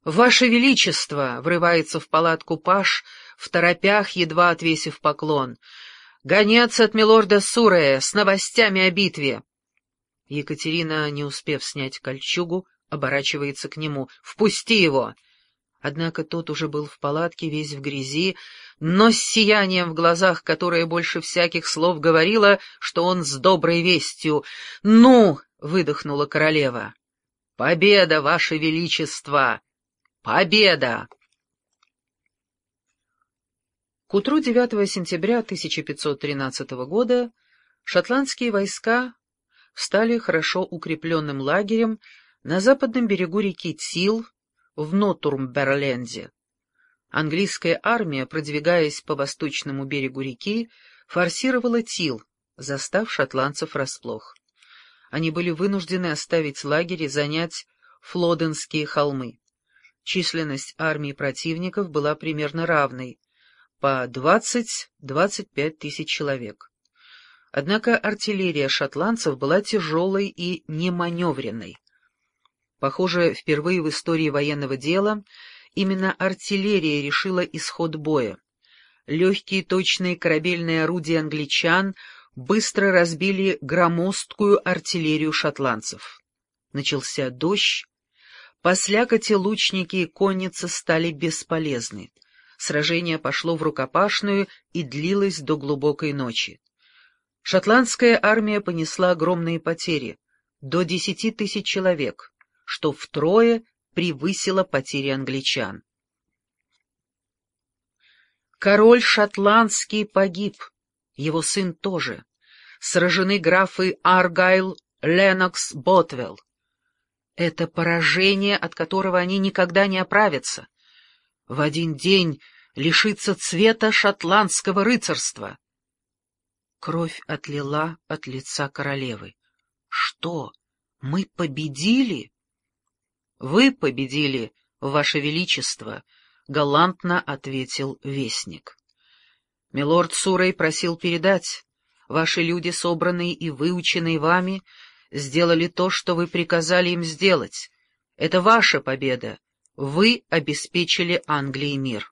«Ваше Величество!» — врывается в палатку паж, второпях, едва отвесив поклон. «Гонец от милорда Сурея с новостями о битве!» Екатерина, не успев снять кольчугу, оборачивается к нему. «Впусти его!» Однако тот уже был в палатке, весь в грязи, но с сиянием в глазах, которое больше всяких слов говорило, что он с доброй вестью. «Ну!» — выдохнула королева. «Победа, Ваше Величество! Победа!» К утру 9 сентября 1513 года шотландские войска встали хорошо укрепленным лагерем на западном берегу реки Тил в Нортумберленде. Английская армия, продвигаясь по восточному берегу реки, форсировала Тил, застав шотландцев врасплох. Они были вынуждены оставить лагерь и занять Флоденские холмы. Численность армии противников была примерно равной, по 20-25 тысяч человек. Однако артиллерия шотландцев была тяжелой и неманевренной. Похоже, впервые в истории военного дела именно артиллерия решила исход боя. Легкие точные корабельные орудия англичан быстро разбили громоздкую артиллерию шотландцев. Начался дождь. По слякоти лучники и конница стали бесполезны. Сражение пошло в рукопашную и длилось до глубокой ночи. Шотландская армия понесла огромные потери, до 10 тысяч человек, что втрое превысило потери англичан. Король шотландский погиб, его сын тоже. Сражены графы Аргайл, Леннокс, Ботвелл. Это поражение, от которого они никогда не оправятся. В один день лишится цвета шотландского рыцарства. Кровь отлила от лица королевы. Что, мы победили? Вы победили, Ваше Величество, галантно ответил вестник. Милорд Сурей просил передать. Ваши люди, собранные и выученные вами, сделали то, что вы приказали им сделать. Это ваша победа. Вы обеспечили Англии мир.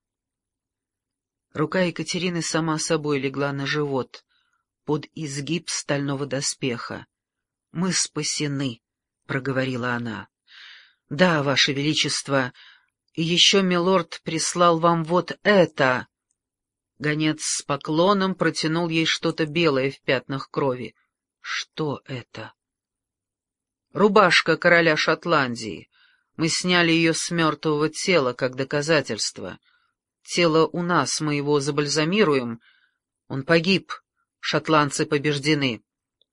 Рука Екатерины сама собой легла на живот, под изгиб стального доспеха. «Мы спасены», — проговорила она. «Да, Ваше Величество, и еще милорд прислал вам вот это». Гонец с поклоном протянул ей что-то белое в пятнах крови. «Что это?» «Рубашка короля Шотландии. Мы сняли ее с мертвого тела, как доказательство. Тело у нас, мы его забальзамируем. Он погиб, шотландцы побеждены».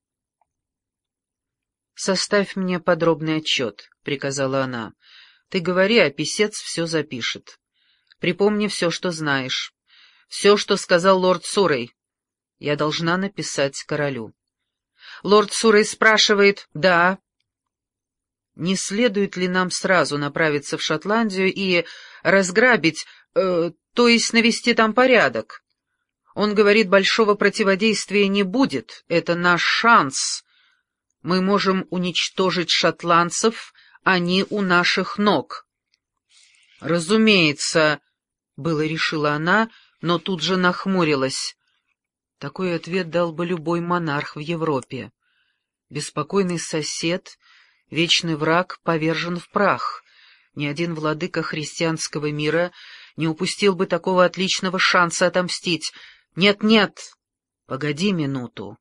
«Составь мне подробный отчет», — приказала она. «Ты говори, а писец все запишет. Припомни все, что знаешь. Все, что сказал лорд Сурей. Я должна написать королю». Лорд Сурей спрашивает: «Да». «Не следует ли нам сразу направиться в Шотландию и разграбить, то есть навести там порядок?» Он говорит, большого противодействия не будет, это наш шанс. Мы можем уничтожить шотландцев, они у наших ног. «Разумеется», — было решила она, но тут же нахмурилась. Такой ответ дал бы любой монарх в Европе. Беспокойный сосед, вечный враг повержен в прах. Ни один владыка христианского мира не упустил бы такого отличного шанса отомстить. «Нет-нет, погоди минуту».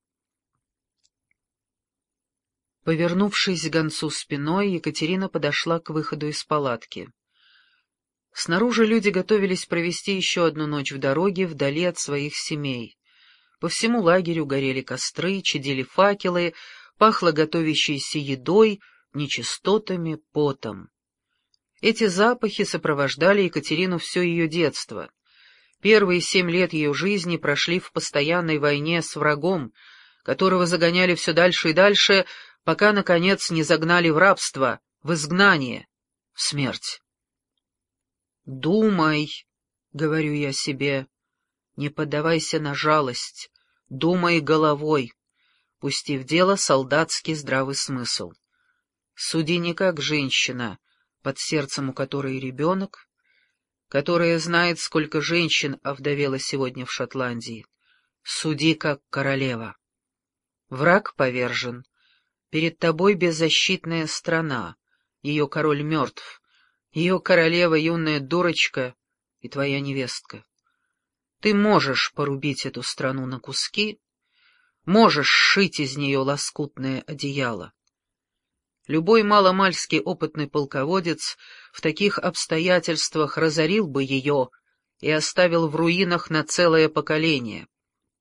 Повернувшись к гонцу спиной, Екатерина подошла к выходу из палатки. Снаружи люди готовились провести еще одну ночь в дороге вдали от своих семей. По всему лагерю горели костры, чадили факелы, пахло готовящейся едой, нечистотами, потом. Эти запахи сопровождали Екатерину все ее детство. Первые 7 лет ее жизни прошли в постоянной войне с врагом, которого загоняли все дальше и дальше, пока, наконец, не загнали в рабство, в изгнание, в смерть. «Думай», — говорю я себе, — «не поддавайся на жалость, думай головой», пусти в дело солдатский здравый смысл. Суди не как женщина, под сердцем у которой ребенок, которая знает, сколько женщин овдовело сегодня в Шотландии. Суди, как королева. Враг повержен. Перед тобой беззащитная страна. Ее король мертв. Ее королева — юная дурочка и твоя невестка. Ты можешь порубить эту страну на куски, можешь сшить из нее лоскутное одеяло. Любой маломальски опытный полководец в таких обстоятельствах разорил бы ее и оставил в руинах на целое поколение.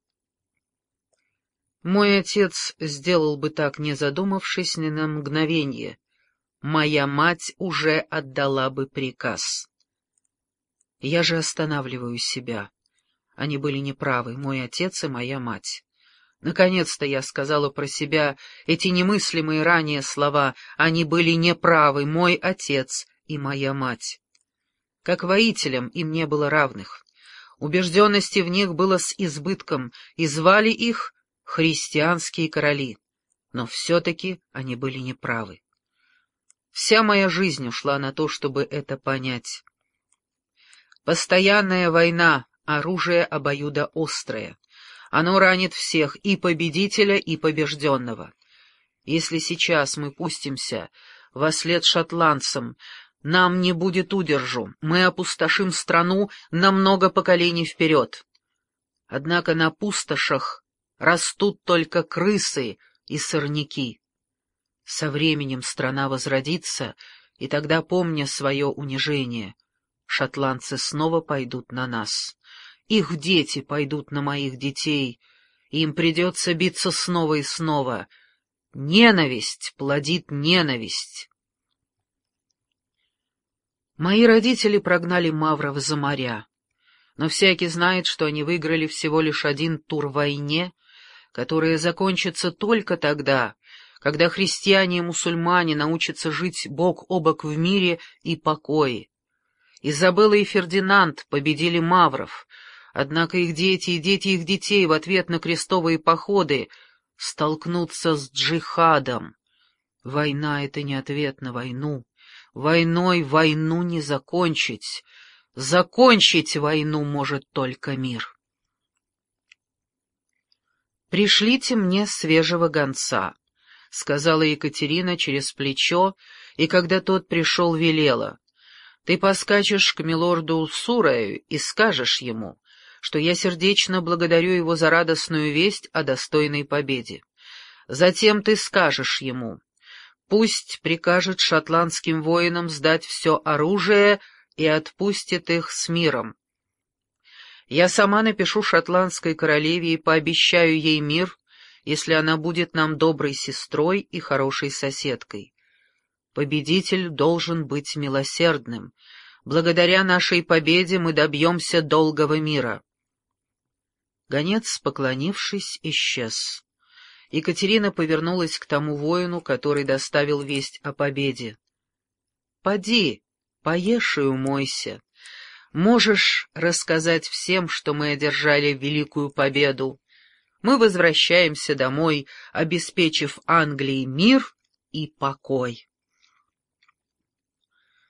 Мой отец сделал бы так, не задумавшись ни на мгновение. Моя мать уже отдала бы приказ. Я же останавливаю себя. Они были неправы, мой отец и моя мать. Наконец-то я сказала про себя эти немыслимые ранее слова. Они были неправы, мой отец и моя мать. Как воителям им не было равных. Убежденности в них было с избытком, и звали их христианские короли. Но все-таки они были неправы. Вся моя жизнь ушла на то, чтобы это понять. Постоянная война, оружие обоюдоострое. Оно ранит всех, и победителя, и побежденного. Если сейчас мы пустимся вослед шотландцам, нам не будет удержу, мы опустошим страну на много поколений вперед. Однако на пустошах растут только крысы и сорняки. Со временем страна возродится, и тогда, помня свое унижение, шотландцы снова пойдут на нас. Их дети пойдут на моих детей, и им придется биться снова и снова. Ненависть плодит ненависть. Мои родители прогнали мавров за моря, но всякий знает, что они выиграли всего лишь один тур в войне, которая закончится только тогда, когда христиане и мусульмане научатся жить бок о бок в мире и покое. Изабелла и Фердинанд победили мавров, однако их дети и дети их детей в ответ на крестовые походы столкнутся с джихадом. Война — это не ответ на войну. Войной войну не закончить. Закончить войну может только мир. «Пришлите мне свежего гонца», — сказала Екатерина через плечо, и когда тот пришел, велела: «Ты поскачешь к милорду Сураю и скажешь ему, что я сердечно благодарю его за радостную весть о достойной победе. Затем ты скажешь ему: пусть прикажет шотландским воинам сдать все оружие и отпустит их с миром. Я сама напишу шотландской королеве и пообещаю ей мир, если она будет нам доброй сестрой и хорошей соседкой. Победитель должен быть милосердным. Благодаря нашей победе мы добьемся долгого мира». Гонец, поклонившись, исчез. Екатерина повернулась к тому воину, который доставил весть о победе. «Поди, поешь и умойся. Можешь рассказать всем, что мы одержали великую победу. Мы возвращаемся домой, обеспечив Англии мир и покой».